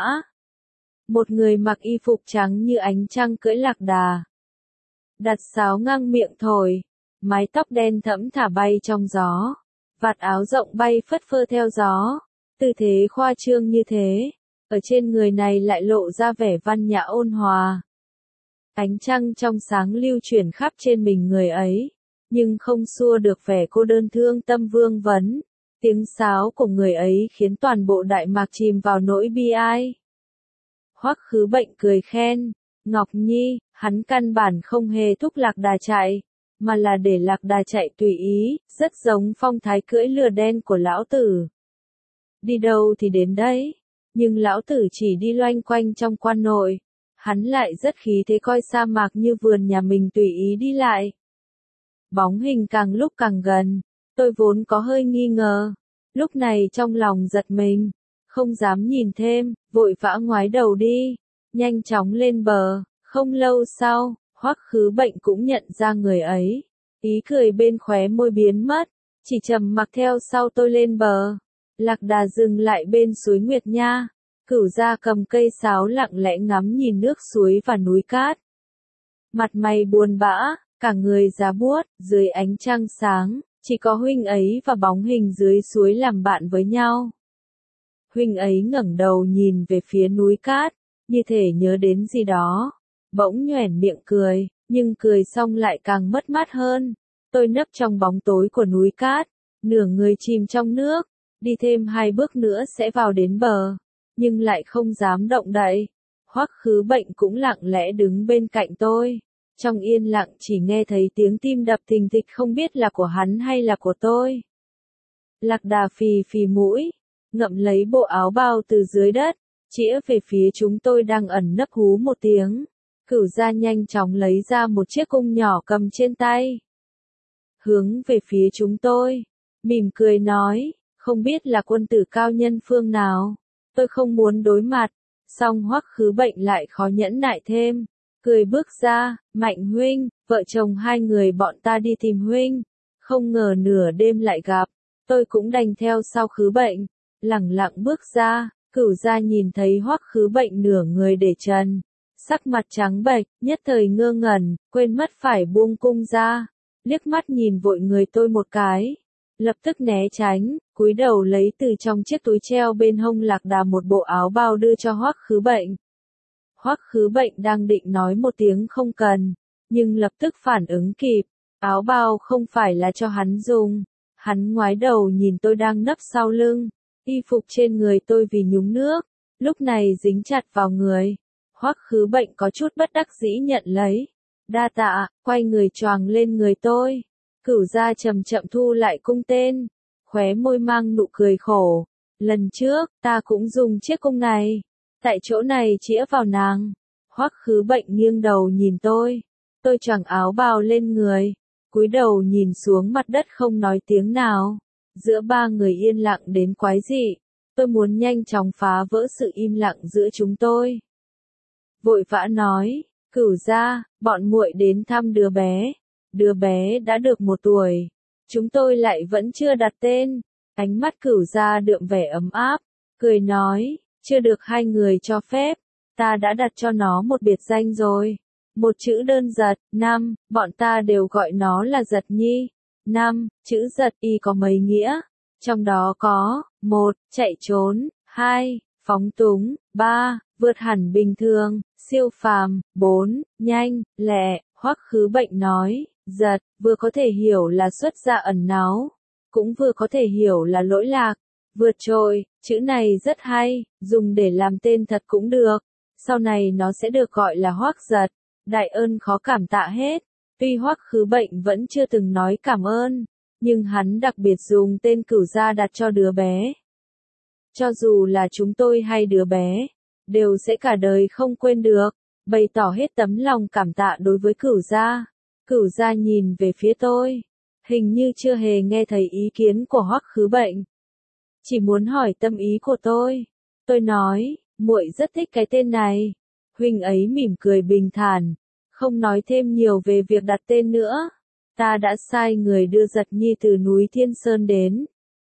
Một người mặc y phục trắng như ánh trăng cưỡi lạc đà. Đặt sáo ngang miệng thổi, mái tóc đen thẫm thả bay trong gió. Vạt áo rộng bay phất phơ theo gió, tư thế khoa trương như thế. Ở trên người này lại lộ ra vẻ văn nhã ôn hòa. Ánh trăng trong sáng lưu chuyển khắp trên mình người ấy, nhưng không xua được vẻ cô đơn thương tâm vương vấn. Tiếng sáo của người ấy khiến toàn bộ Đại Mạc chìm vào nỗi bi ai. Hoắc Khứ Bệnh cười khen, Ngọc Nhi, hắn căn bản không hề thúc lạc đà chạy, mà là để lạc đà chạy tùy ý, rất giống phong thái cưỡi lừa đen của lão tử. Đi đâu thì đến đấy. Nhưng lão tử chỉ đi loanh quanh trong quan nội, hắn lại rất khí thế coi sa mạc như vườn nhà mình tùy ý đi lại. Bóng hình càng lúc càng gần, tôi vốn có hơi nghi ngờ, lúc này trong lòng giật mình, không dám nhìn thêm, vội vã ngoái đầu đi, nhanh chóng lên bờ. Không lâu sau, Hoắc Khứ Bệnh cũng nhận ra người ấy, ý cười bên khóe môi biến mất, chỉ trầm mặc theo sau tôi lên bờ. Lạc đà dừng lại bên suối Nguyệt Nha, Cửu Gia cầm cây sáo lặng lẽ ngắm nhìn nước suối và núi cát. Mặt mày buồn bã, cả người giá buốt, dưới ánh trăng sáng, chỉ có huynh ấy và bóng hình dưới suối làm bạn với nhau. Huynh ấy ngẩng đầu nhìn về phía núi cát, như thể nhớ đến gì đó, bỗng nhoẻn miệng cười, nhưng cười xong lại càng mất mát hơn. Tôi nấp trong bóng tối của núi cát, nửa người chìm trong nước. Đi thêm hai bước nữa sẽ vào đến bờ, nhưng lại không dám động đậy. Hoắc Khứ Bệnh cũng lặng lẽ đứng bên cạnh tôi. Trong yên lặng chỉ nghe thấy tiếng tim đập thình thịch, không biết là của hắn hay là của tôi. Lạc đà phì phì mũi, ngậm lấy bộ áo bao từ dưới đất, chĩa về phía chúng tôi đang ẩn nấp hú một tiếng. Cửu Gia nhanh chóng lấy ra một chiếc cung nhỏ cầm trên tay. Hướng về phía chúng tôi, mỉm cười nói. Không biết là quân tử cao nhân phương nào, tôi không muốn đối mặt, song Hoắc Khứ Bệnh lại khó nhẫn nại thêm, cười bước ra, Mạnh huynh, vợ chồng hai người bọn ta đi tìm huynh, không ngờ nửa đêm lại gặp, tôi cũng đành theo sau Khứ Bệnh, lẳng lặng bước ra. Cửu Gia nhìn thấy Hoắc Khứ Bệnh nửa người để trần, sắc mặt trắng bệch, nhất thời ngơ ngẩn, quên mất phải buông cung ra, liếc mắt nhìn vội người tôi một cái. Lập tức né tránh, cúi đầu lấy từ trong chiếc túi treo bên hông lạc đà một bộ áo bao đưa cho Hoắc Khứ Bệnh. Hoắc Khứ Bệnh đang định nói một tiếng không cần, nhưng lập tức phản ứng kịp, áo bao không phải là cho hắn dùng. Hắn ngoái đầu nhìn tôi đang nấp sau lưng, y phục trên người tôi vì nhúng nước, lúc này dính chặt vào người. Hoắc Khứ Bệnh có chút bất đắc dĩ nhận lấy, đa tạ, quay người choàng lên người tôi. Cửu Gia chậm chậm thu lại cung tên, khóe môi mang nụ cười khổ. Lần trước, ta cũng dùng chiếc cung này, tại chỗ này chĩa vào nàng. Hoắc Khứ Bệnh nghiêng đầu nhìn tôi, tôi choàng áo bào lên người, cúi đầu nhìn xuống mặt đất không nói tiếng nào. Giữa ba người yên lặng đến quái dị, tôi muốn nhanh chóng phá vỡ sự im lặng giữa chúng tôi. Vội vã nói, Cửu Gia, bọn muội đến thăm đứa bé. Đứa bé đã được một tuổi, chúng tôi lại vẫn chưa đặt tên. Ánh mắt Cửu Gia đượm vẻ ấm áp, cười nói, chưa được hai người cho phép, ta đã đặt cho nó một biệt danh rồi. Một chữ đơn giật, năm, bọn ta đều gọi nó là Giật Nhi. Năm, chữ giật y có mấy nghĩa, trong đó có, một, chạy trốn, hai, phóng túng, ba, vượt hẳn bình thường, siêu phàm, bốn, nhanh, lẹ. Hoắc Khứ Bệnh nói, giật, vừa có thể hiểu là xuất gia ẩn náu, cũng vừa có thể hiểu là lỗi lạc, vượt trội, chữ này rất hay, dùng để làm tên thật cũng được, sau này nó sẽ được gọi là Hoắc Giật. Đại ơn khó cảm tạ hết. Tuy Hoắc Khứ Bệnh vẫn chưa từng nói cảm ơn, nhưng hắn đặc biệt dùng tên Cửu gia đặt cho đứa bé. Cho dù là chúng tôi hay đứa bé, đều sẽ cả đời không quên được, bày tỏ hết tấm lòng cảm tạ đối với Cửu gia. Cửu gia nhìn về phía tôi, hình như chưa hề nghe thấy ý kiến của Hoắc Khứ Bệnh. Chỉ muốn hỏi tâm ý của tôi. Tôi nói, muội rất thích cái tên này. Huynh ấy mỉm cười bình thản, không nói thêm nhiều về việc đặt tên nữa. Ta đã sai người đưa Giật Nhi từ núi Thiên Sơn đến.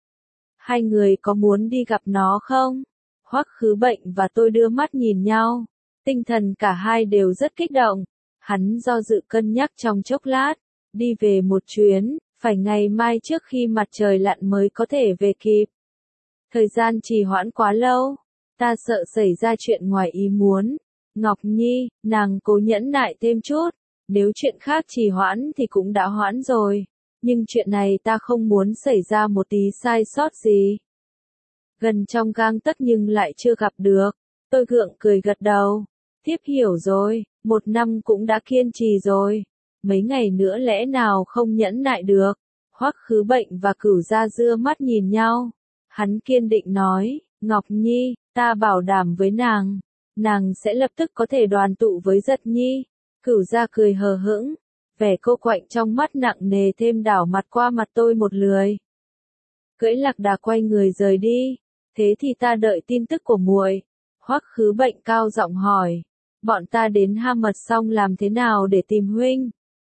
Hai người có muốn đi gặp nó không? Hoắc Khứ Bệnh và tôi đưa mắt nhìn nhau. Tinh thần cả hai đều rất kích động. Hắn do dự cân nhắc trong chốc lát. Đi về một chuyến, phải ngày mai trước khi mặt trời lặn mới có thể về kịp. Thời gian trì hoãn quá lâu. Ta sợ xảy ra chuyện ngoài ý muốn. Ngọc Nhi, nàng cố nhẫn nại thêm chút. Nếu chuyện khác trì hoãn thì cũng đã hoãn rồi. Nhưng chuyện này ta không muốn xảy ra một tí sai sót gì. Gần trong gang tấc nhưng lại chưa gặp được. Tôi gượng cười gật đầu. Tiếp hiểu rồi, một năm cũng đã kiên trì rồi. Mấy ngày nữa lẽ nào không nhẫn nại được. Hoắc Khứ Bệnh và Cửu gia đưa mắt nhìn nhau. Hắn kiên định nói, Ngọc Nhi, ta bảo đảm với nàng. Nàng sẽ lập tức có thể đoàn tụ với Giật Nhi. Cửu gia cười hờ hững. Vẻ cô quạnh trong mắt nặng nề thêm đảo mặt qua mặt tôi một lười. Cưỡi lạc đà quay người rời đi. Thế thì ta đợi tin tức của muội. Hoắc Khứ Bệnh cao giọng hỏi. Bọn ta đến Ha Mật xong làm thế nào để tìm huynh?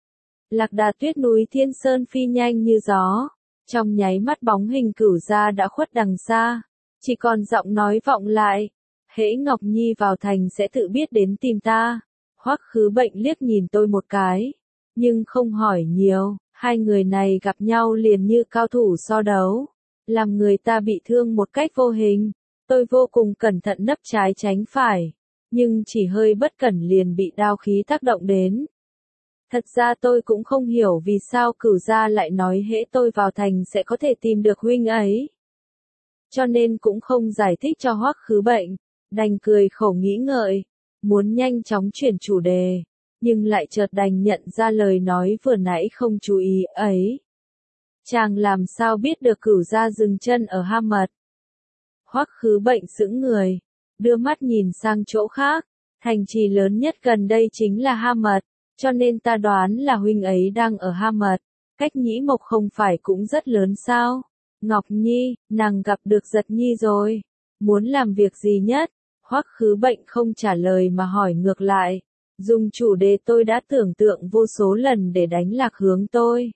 Lạc đà tuyết núi Thiên Sơn phi nhanh như gió. Trong nháy mắt bóng hình Cửu gia đã khuất đằng xa. Chỉ còn giọng nói vọng lại. Hễ Ngọc Nhi vào thành sẽ tự biết đến tìm ta. Hoắc Khứ Bệnh liếc nhìn tôi một cái. Nhưng không hỏi nhiều. Hai người này gặp nhau liền như cao thủ so đấu. Làm người ta bị thương một cách vô hình. Tôi vô cùng cẩn thận nấp trái tránh phải. Nhưng chỉ hơi bất cẩn liền bị đao khí tác động đến. Thật ra tôi cũng không hiểu vì sao Cửu gia lại nói hễ tôi vào thành sẽ có thể tìm được huynh ấy. Cho nên cũng không giải thích cho Hoắc Khứ Bệnh. Đành cười khổ nghĩ ngợi. Muốn nhanh chóng chuyển chủ đề. Nhưng lại chợt đành nhận ra lời nói vừa nãy không chú ý ấy. Chàng làm sao biết được Cửu gia dừng chân ở Ha Mật? Hoắc Khứ Bệnh sững người. Đưa mắt nhìn sang chỗ khác. Thành trì lớn nhất gần đây chính là Ha Mật. Cho nên ta đoán là huynh ấy đang ở Ha Mật. Cách Nhĩ Mộc không phải cũng rất lớn sao? Ngọc Nhi, nàng gặp được Giật Nhi rồi. Muốn làm việc gì nhất? Hoắc Khứ Bệnh không trả lời mà hỏi ngược lại. Dùng chủ đề tôi đã tưởng tượng vô số lần để đánh lạc hướng tôi.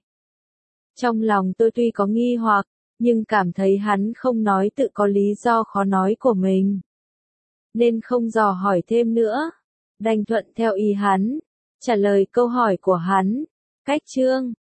Trong lòng tôi tuy có nghi hoặc, nhưng cảm thấy hắn không nói tự có lý do khó nói của mình. Nên không dò hỏi thêm nữa. Đành thuận theo ý hắn. Trả lời câu hỏi của hắn. Cách chương